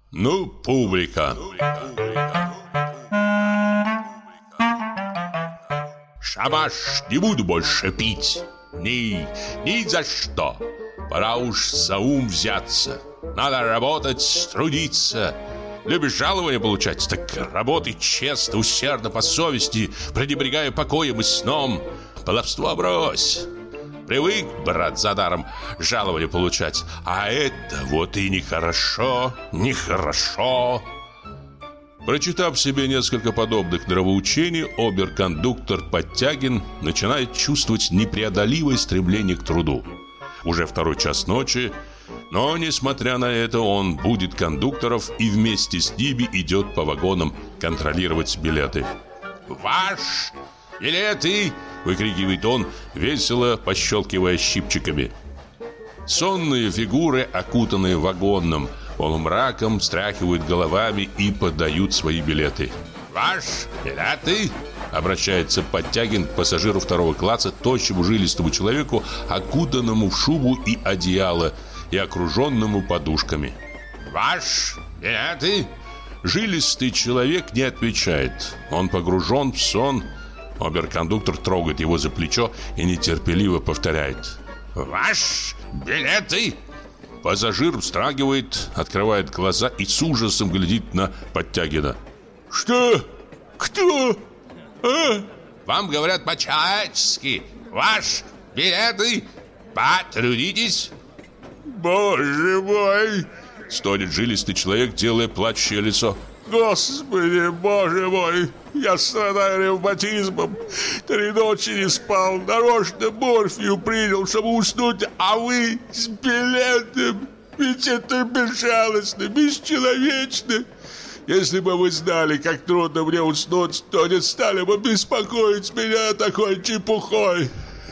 Ну, публика. Шабаш, не буду больше пить. Ни за что. Пора уж за ум взяться. Надо работать, трудиться. Любишь жалование получать? Так работай честно, усердно, по совести, пренебрегая покоем и сном. Баловство брось. Привык, брат, за даром жалование получать. А это вот и нехорошо, нехорошо. Прочитав себе несколько подобных нравоучений, обер-кондуктор Подтягин начинает чувствовать непреодолимое стремление к труду. Уже 2 час ночи, но, несмотря на это, он будит кондукторов и вместе с ними идет по вагонам контролировать билеты. «Ваш билеты!» — выкрикивает он, весело пощелкивая щипчиками. Сонные фигуры, окутанные вагонным полумраком, встряхивают головами и подают свои билеты. «Ваш билеты!» — обращается Подтягин к пассажиру 2 класса, тощему жилистому человеку, окутанному в шубу и одеяло и окруженному подушками. «Ваш билеты!» Жилистый человек не отвечает. Он погружен в сон. Обер-кондуктор трогает его за плечо и нетерпеливо повторяет: «Ваш билеты!» Пассажир вздрагивает, открывает глаза и с ужасом глядит на Подтягина. «Что? Кто? А?» «Вам говорят по-человечески. Ваш билеты! Потрудитесь!» «Боже мой!» — стонет жилистый человек, делая плачущее лицо. «Господи, боже мой! Я страдаю ревматизмом. 3 ночи не спал, нарочно морфию принял, чтобы уснуть, а вы с билетом. Ведь это безжалостно, бесчеловечно. Если бы вы знали, как трудно мне уснуть, то не стали бы беспокоить меня такой чепухой.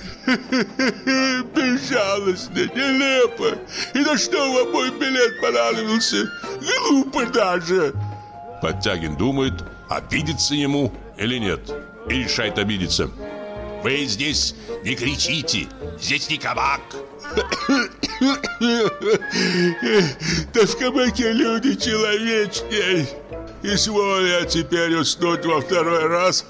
Безжалостно, нелепо. И на что вам мой билет понадобился? Глупо даже!» Подтягин думает, обидеться ему или нет, и решает обидеться. «Вы здесь не кричите, здесь не кабак!» «Да в кабаке люди человечней! Изволь я теперь уснуть во 2-й раз!»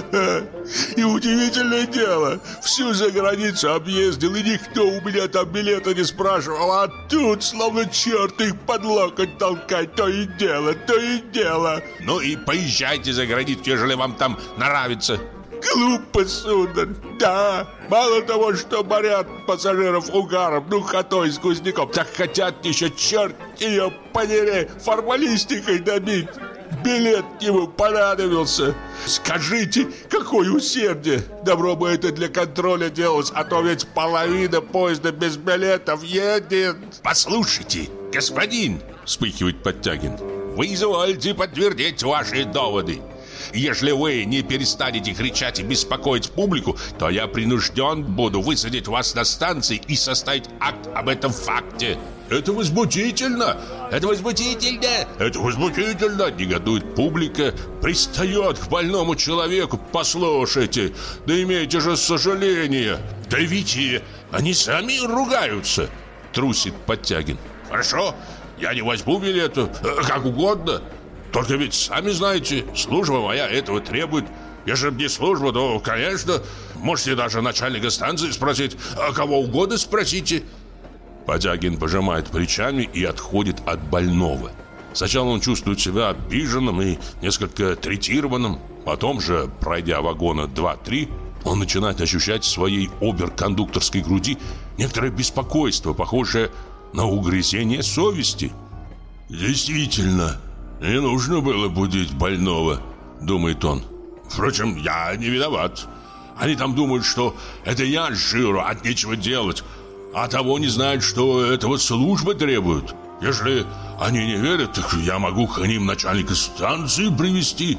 И удивительное дело, всю заграницу объездил, и никто у меня там билета не спрашивал, а тут словно черт их под локоть толкать, то и дело, то и дело. «Ну и поезжайте за границу, ежели вам там нравится!» «Глупо, сударь, да. Мало того, что морят пассажиров угаром, духотой, сквозняком, так хотят еще, черт ее подери, формалистикой добить. Билет ему понадобился. Скажите, какое усердие! Добро бы это для контроля делалось, а то ведь половина поезда без билетов едет!» «Послушайте, господин!» — вспыхивает Подтягин. «Вы извольте подтвердить ваши доводы. Если вы не перестанете кричать и беспокоить публику, то я принужден буду высадить вас на станции и составить акт об этом факте». «Это возмутительно! Это возмутительно! Это возмутительно!» — негодует публика, пристает к больному человеку. «Послушайте, да имейте же сожаление! Да ведь они сами ругаются!» — трусит Подтягин. «Хорошо, я не возьму билета, как угодно. Только ведь сами знаете, служба моя этого требует. Если бы не служба, то, конечно, можете даже начальника станции спросить, а кого угодно спросите». Подтягин пожимает плечами и отходит от больного. Сначала он чувствует себя обиженным и несколько третированным. Потом же, пройдя вагона 2-3, он начинает ощущать в своей обер-кондукторской груди некоторое беспокойство, похожее на угрызение совести. «Действительно, не нужно было будить больного», — думает он. «Впрочем, я не виноват. Они там думают, что это я с жиру, от нечего делать, а того не знают, что этого служба требует. Если они не верят, так я могу к ним начальника станции привести».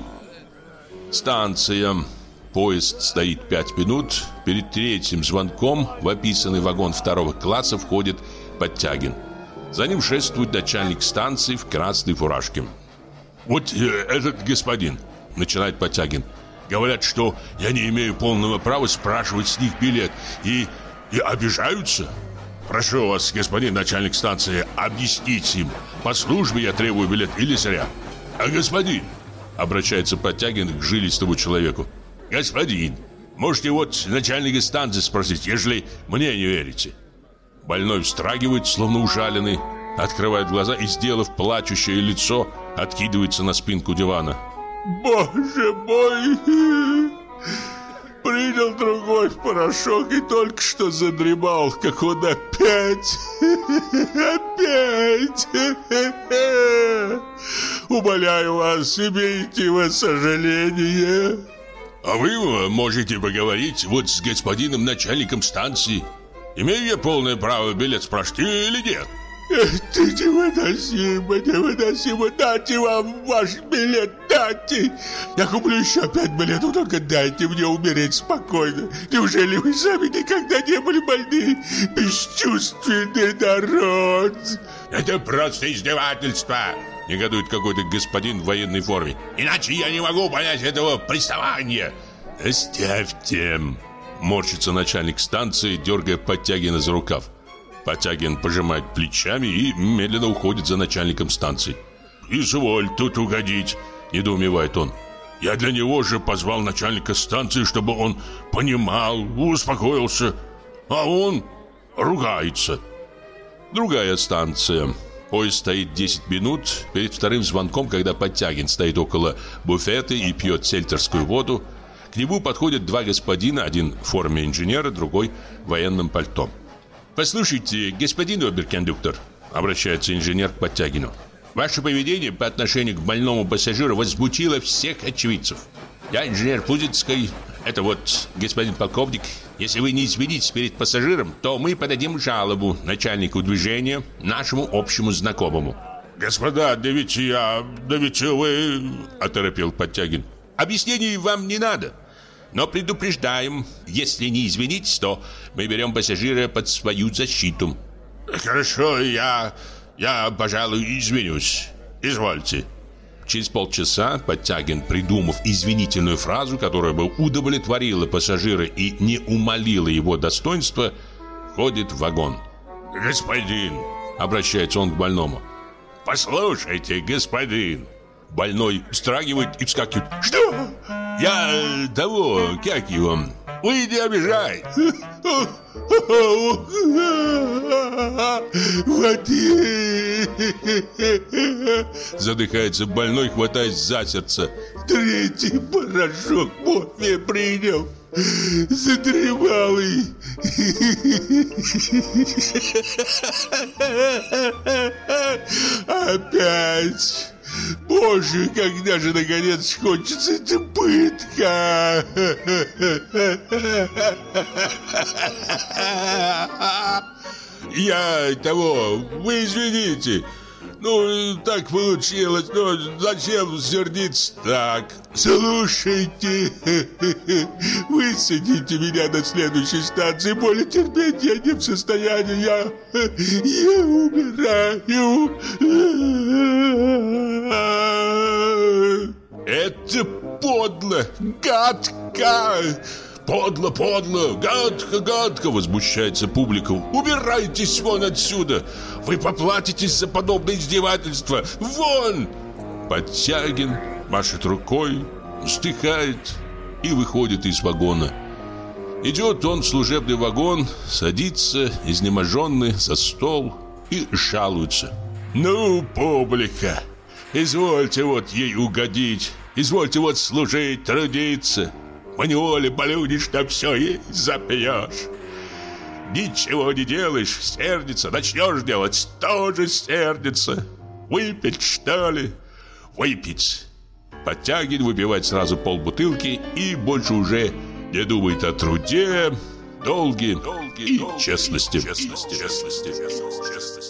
Станция. Поезд стоит 5 минут. Перед 3-м звонком в описанный вагон 2-го класса входит Подтягин. За ним шествует начальник станции в красной фуражке. «Вот этот господин», — начинает Подтягин. «Говорят, что я не имею полного права спрашивать с них билет. И обижаются. Прошу вас, господин начальник станции, объяснить им, по службе я требую билет или зря. А господин, обращается Подтягин к жилистому человеку, господин, можете вот начальника станции спросить, ежели мне не верите. Больной встрагивает, словно ужаленный, открывает глаза и, сделав плачущее лицо, откидывается на спинку дивана. Боже мой! Принял другой порошок и только что задремал, как он опять. Умоляю вас, имейте вы сожаление. А вы можете поговорить вот с господином начальником станции. Имею я полное право билет спрашивать или нет? Это невыносимо, дайте вам ваш билет, дайте. Я куплю еще 5 билетов, только дайте мне умереть спокойно. Неужели вы сами никогда не были больны? Бесчувственный народ. Это просто издевательство, негодует какой-то господин в военной форме. Иначе я не могу понять этого приставания. Оставьте, морщится начальник станции, дергая Подтягина за рукав. Подтягин пожимает плечами и медленно уходит за начальником станции. «Изволь тут угодить», — недоумевает он. «Я для него же позвал начальника станции, чтобы он понимал, успокоился, а он ругается». Другая станция. Поезд стоит 10 минут перед вторым звонком, когда Подтягин стоит около буфета и пьет сельтерскую воду. К нему подходят два господина, один в форме инженера, другой в военном пальто. «Послушайте, господин оберкондуктор», — обращается инженер к Подтягину, «ваше поведение по отношению к больному пассажиру возмутило всех очевидцев. Я инженер Пузицкой, это вот господин полковник. Если вы не извинитесь перед пассажиром, то мы подадим жалобу начальнику движения, нашему общему знакомому». «Господа, да ведь вы...» — оторопел Подтягин. «Объяснений вам не надо. Но предупреждаем, если не извинитесь, то мы берем пассажира под свою защиту». «Хорошо, я, пожалуй, извинюсь. Извольте». Через полчаса Подтягин, придумав извинительную фразу, которая бы удовлетворила пассажира и не умалила его достоинства, входит в вагон. «Господин», — обращается он к больному, — «послушайте, господин». Больной вздрагивает и вскакивает. «Что? Я того, как его? Вы не обижайте!» Задыхается больной, хватаясь за сердце. «Третий порошок морфия принял. Задремалый». «Опять! Боже, когда же наконец кончится эта пытка?» «Я того, вы извините. Ну, так получилось, но зачем сердиться так? Слушайте, высадите меня на следующей станции, более терпеть я не в состоянии, я умираю». «Это подло, гадко! Подло, гадко!» возмущается публика. «Убирайтесь вон отсюда! Вы поплатитесь за подобное издевательство! Вон!» Подтягин машет рукой, вздыхает и выходит из вагона. Идет он в служебный вагон, садится, изнеможенный, за стол и жалуется. «Ну, публика, извольте вот ей угодить, извольте вот служить, трудиться. Поневоле болюнишь, на все ей запьешь. Ничего не делаешь, сердится, начнешь делать, тоже сердится. Выпить, что ли? Выпить». Подтягин выпивает сразу полбутылки и больше уже не думает о труде, долге и честности.